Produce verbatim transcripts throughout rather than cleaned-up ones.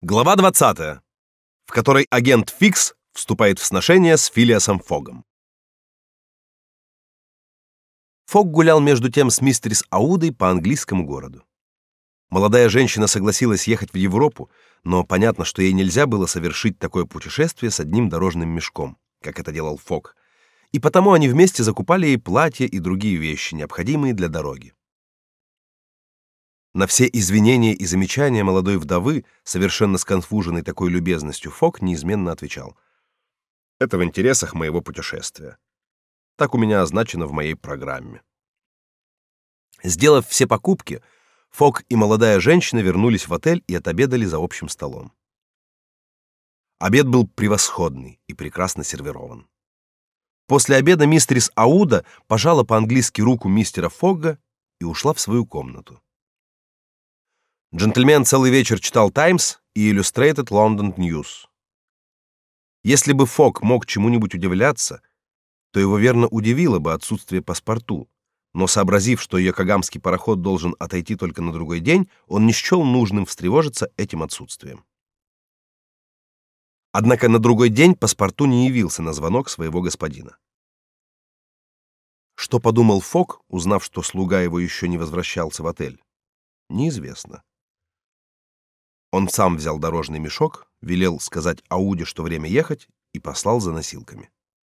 Глава двадцатая, в которой агент Фикс вступает в сношение с Филиасом Фогом. Фог гулял между тем с мистерис Аудой по английскому городу. Молодая женщина согласилась ехать в Европу, но понятно, что ей нельзя было совершить такое путешествие с одним дорожным мешком, как это делал Фог, и потому они вместе закупали ей платья и другие вещи, необходимые для дороги. На все извинения и замечания молодой вдовы, совершенно сконфуженной такой любезностью, Фог неизменно отвечал: «Это в интересах моего путешествия. Так у меня означено в моей программе». Сделав все покупки, Фог и молодая женщина вернулись в отель и отобедали за общим столом. Обед был превосходный и прекрасно сервирован. После обеда мистерис Ауда пожала по-английски руку мистера Фогга и ушла в свою комнату. Джентльмен целый вечер читал Times и Illustrated London News. Если бы Фог мог чему-нибудь удивляться, то его верно удивило бы отсутствие паспорту, но сообразив, что йокогамский пароход должен отойти только на другой день, он не счел нужным встревожиться этим отсутствием. Однако на другой день паспорту не явился на звонок своего господина. Что подумал Фог, узнав, что слуга его еще не возвращался в отель, неизвестно. Он сам взял дорожный мешок, велел сказать Ауде, что время ехать, и послал за носилками.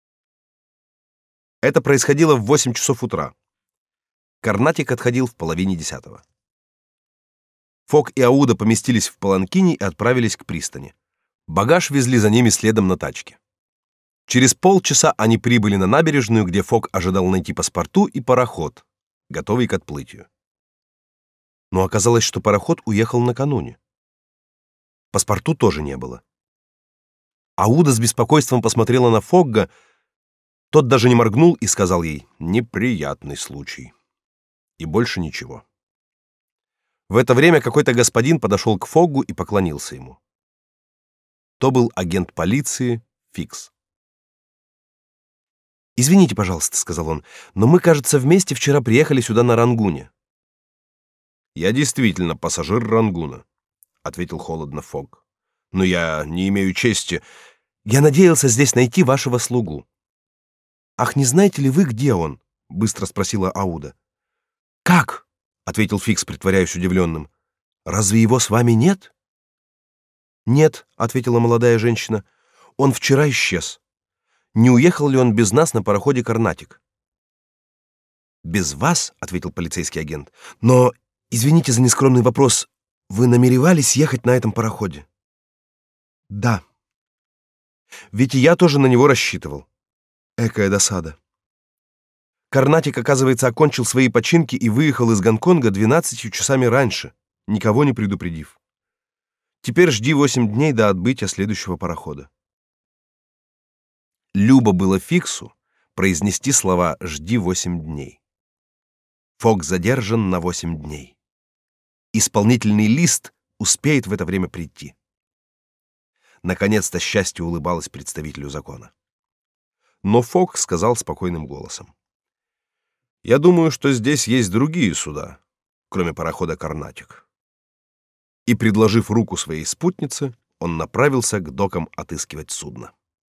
Это происходило в восемь часов утра. Карнатик отходил в половине десятого. Фог и Ауда поместились в паланкине и отправились к пристани. Багаж везли за ними следом на тачке. Через полчаса они прибыли на набережную, где Фог ожидал найти паспорту и пароход, готовый к отплытию. Но оказалось, что пароход уехал накануне. Паспорту тоже не было. Ауда с беспокойством посмотрела на Фогга. Тот даже не моргнул и сказал ей: «Неприятный случай». И больше ничего. В это время какой-то господин подошел к Фоггу и поклонился ему. То был агент полиции Фикс. «Извините, пожалуйста», — сказал он, — «но мы, кажется, вместе вчера приехали сюда на Рангуне». «Я действительно пассажир Рангуна», — ответил холодно Фог. «Но я не имею чести. Я надеялся здесь найти вашего слугу». «Ах, не знаете ли вы, где он?» — быстро спросила Ауда. «Как?» — ответил Фикс, притворяясь удивленным. «Разве его с вами нет?» «Нет», — ответила молодая женщина. «Он вчера исчез. Не уехал ли он без нас на пароходе «Карнатик»?» «Без вас?» — ответил полицейский агент. «Но, извините за нескромный вопрос, вы намеревались ехать на этом пароходе?» «Да». «Ведь и я тоже на него рассчитывал. Экая досада. «Карнатик», оказывается, окончил свои починки и выехал из Гонконга двенадцатью часами раньше, никого не предупредив. Теперь жди восемь дней до отбытия следующего парохода». Любо было Фиксу произнести слова «жди восемь дней». Фог задержан на восемь дней. Исполнительный лист успеет в это время прийти. Наконец-то счастье улыбалось представителю закона. Но Фог сказал спокойным голосом: «Я думаю, что здесь есть другие суда, кроме парохода «Карнатик». И, предложив руку своей спутнице, он направился к докам отыскивать судно.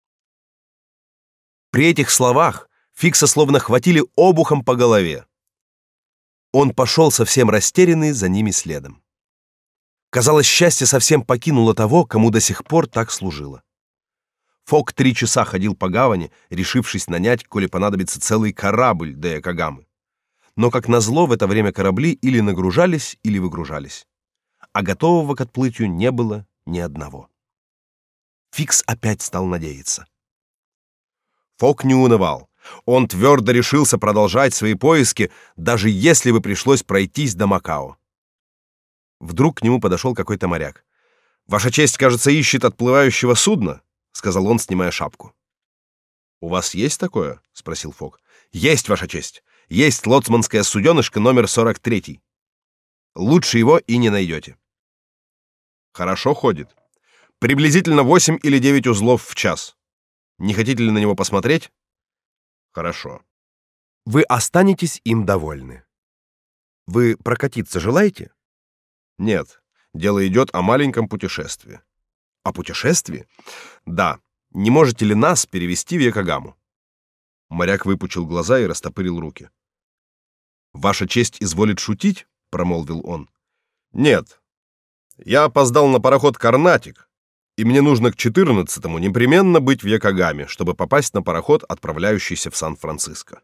При этих словах Фикса словно хватили обухом по голове. Он пошел совсем растерянный за ними следом. Казалось, счастье совсем покинуло того, кому до сих пор так служило. Фог три часа ходил по гавани, решившись нанять, коли понадобится, целый корабль до Йокогамы. Но, как назло, в это время корабли или нагружались, или выгружались, а готового к отплытию не было ни одного. Фикс опять стал надеяться. Фог не унывал. Он твердо решился продолжать свои поиски, даже если бы пришлось пройтись до Макао. Вдруг к нему подошел какой-то моряк. «Ваша честь, кажется, ищет отплывающего судна», — сказал он, снимая шапку. «У вас есть такое?» — спросил Фог. «Есть, ваша честь. Есть лоцманское суденышко номер сорок три. Лучше его и не найдете». «Хорошо ходит. Приблизительно восемь или девять узлов в час. Не хотите ли на него посмотреть?» «Хорошо». «Вы останетесь им довольны. Вы прокатиться желаете?» «Нет, Дело идет о маленьком путешествии. О путешествии? Да. Не можете ли нас перевести в Якогаму? Моряк выпучил глаза и растопырил руки. Ваша честь изволит шутить, промолвил он. Нет. Я опоздал на пароход Карнатик, и мне нужно к четырнадцатому непременно быть в Якогаме, чтобы попасть на пароход, отправляющийся в Сан-Франциско.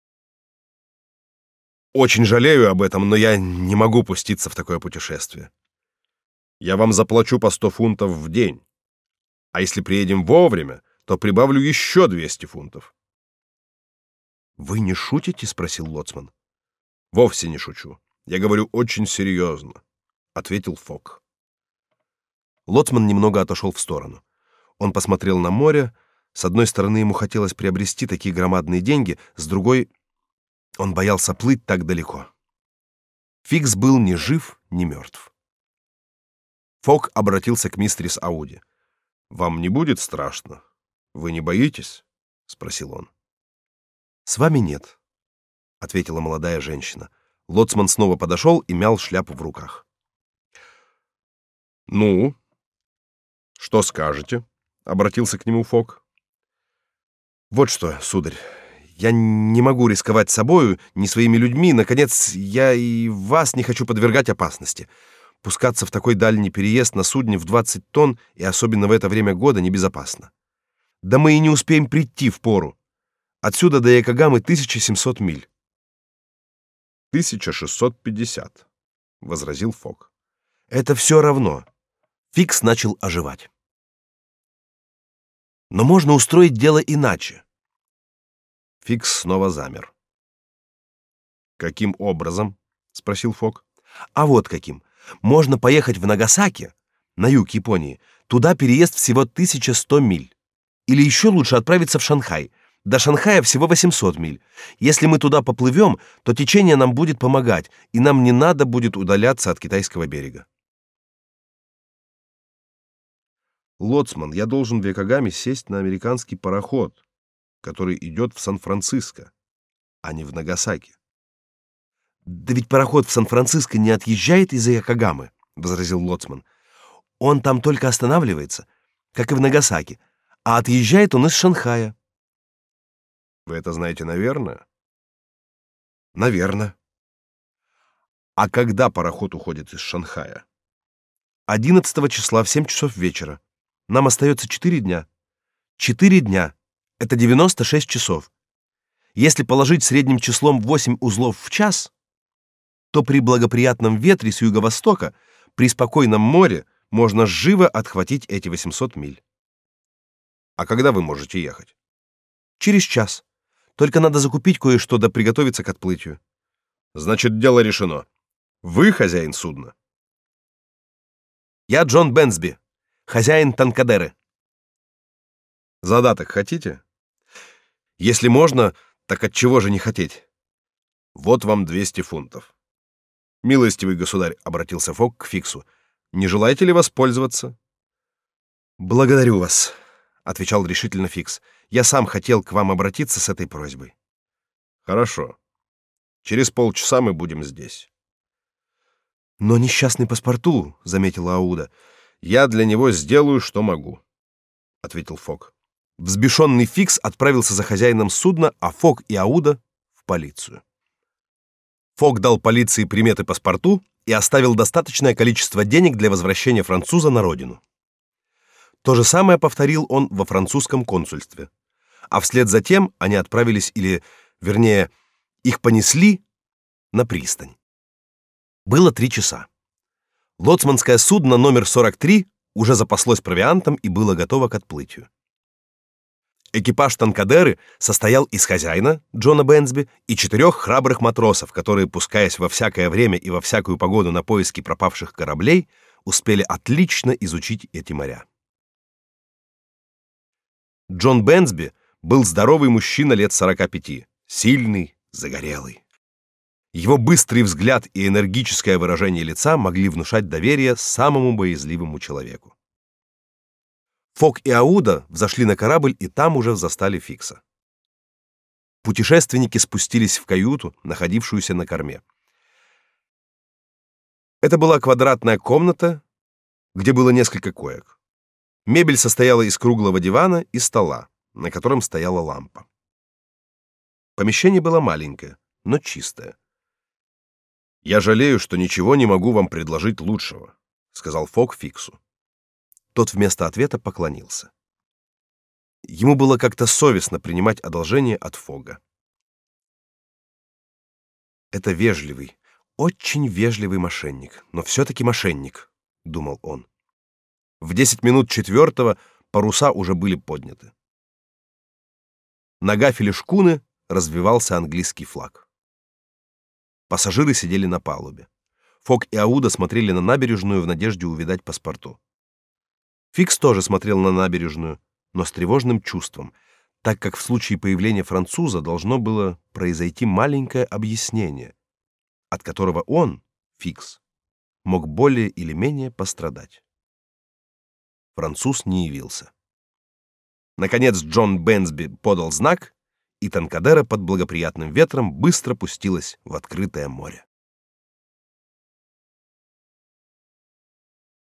Очень жалею об этом, но я не могу пуститься в такое путешествие. Я вам заплачу по сто фунтов в день. А если приедем вовремя, то прибавлю еще двести фунтов. Вы не шутите, спросил лоцман. Вовсе не шучу. Я говорю очень серьезно, ответил Фок. Лоцман немного отошел в сторону. Он посмотрел на море. С одной стороны, ему хотелось приобрести такие громадные деньги, с другой он боялся плыть так далеко. Фикс был ни жив, ни мертв. Фок обратился к мистерис Ауди. Вам не будет страшно? Вы не боитесь? спросил он. С вами нет, ответила молодая женщина. Лоцман снова подошел и мял шляпу в руках. Ну, что скажете? Обратился к нему Фок. Вот что, сударь, я не могу рисковать собою, ни своими людьми, наконец, я и вас не хочу подвергать опасности. Пускаться в такой дальний переезд на судне в двадцать тонн, и особенно в это время года, небезопасно. Да мы и не успеем прийти в пору. Отсюда до Якогамы тысяча семьсот миль. тысяча шестьсот пятьдесят, возразил Фок. Это все равно. Фикс начал оживать. Но можно устроить дело иначе. Фикс снова замер. Каким образом? Спросил Фок. А вот каким. Можно поехать в Нагасаки, на юг Японии. Туда переезд всего тысяча сто миль. Или еще лучше отправиться в Шанхай. До Шанхая всего восемьсот миль. Если мы туда поплывем, то течение нам будет помогать, и нам не надо будет удаляться от китайского берега. Лоцман, я должен в Якогаме сесть на американский пароход, который идет в Сан-Франциско, а не в Нагасаки. Да ведь пароход в Сан-Франциско не отъезжает из Якогамы, возразил лоцман. Он там только останавливается, как и в Нагасаки, а отъезжает он из Шанхая. Вы это знаете, наверное? Наверное. А когда пароход уходит из Шанхая? одиннадцатого числа в семь часов вечера. Нам остается четыре дня. Четыре дня — это девяносто шесть часов. Если положить средним числом восемь узлов в час, то при благоприятном ветре с юго-востока, при спокойном море, можно живо отхватить эти восемьсот миль. А когда вы можете ехать? Через час. Только надо закупить кое-что да приготовиться к отплытию. Значит, дело решено. Вы хозяин судна. Я Джон Бенсби, хозяин Танкадеры. Задаток хотите? Если можно, так от чего же не хотеть? Вот вам двести фунтов. Милостивый государь, обратился Фок к Фиксу. Не желаете ли воспользоваться? Благодарю вас, отвечал решительно Фикс. Я сам хотел к вам обратиться с этой просьбой. Хорошо. Через полчаса мы будем здесь. Но несчастный паспорту, заметила Ауда. Я для него сделаю, что могу, ответил Фок. Взбешенный Фикс отправился за хозяином судна, а Фок и Ауда в полицию. Фок дал полиции приметы паспорту и оставил достаточное количество денег для возвращения француза на родину. То же самое повторил он во французском консульстве. А вслед за тем они отправились, или, вернее, их понесли на пристань. Было три часа. Лоцманское судно номер сорок три уже запаслось провиантом и было готово к отплытию. Экипаж Танкадеры состоял из хозяина, Джона Бенсби, и четырех храбрых матросов, которые, пускаясь во всякое время и во всякую погоду на поиски пропавших кораблей, успели отлично изучить эти моря. Джон Бенсби был здоровый мужчина лет сорока пяти, сильный, загорелый. Его быстрый взгляд и энергическое выражение лица могли внушать доверие самому боязливому человеку. Фок и Ауда взошли на корабль и там уже застали Фикса. Путешественники спустились в каюту, находившуюся на корме. Это была квадратная комната, где было несколько коек. Мебель состояла из круглого дивана и стола, на котором стояла лампа. Помещение было маленькое, но чистое. «Я жалею, что ничего не могу вам предложить лучшего», — сказал Фок Фиксу. Тот вместо ответа поклонился. Ему было как-то совестно принимать одолжение от Фога. «Это вежливый, очень вежливый мошенник, но все-таки мошенник», — думал он. В десять минут четвертого паруса уже были подняты. На гафеле шкуны развевался английский флаг. Пассажиры сидели на палубе. Фок и Ауда смотрели на набережную в надежде увидать паспорту. Фикс тоже смотрел на набережную, но с тревожным чувством, так как в случае появления француза должно было произойти маленькое объяснение, от которого он, Фикс, мог более или менее пострадать. Француз не явился. Наконец Джон Бэнсби подал знак, и Танкадера под благоприятным ветром быстро пустилась в открытое море.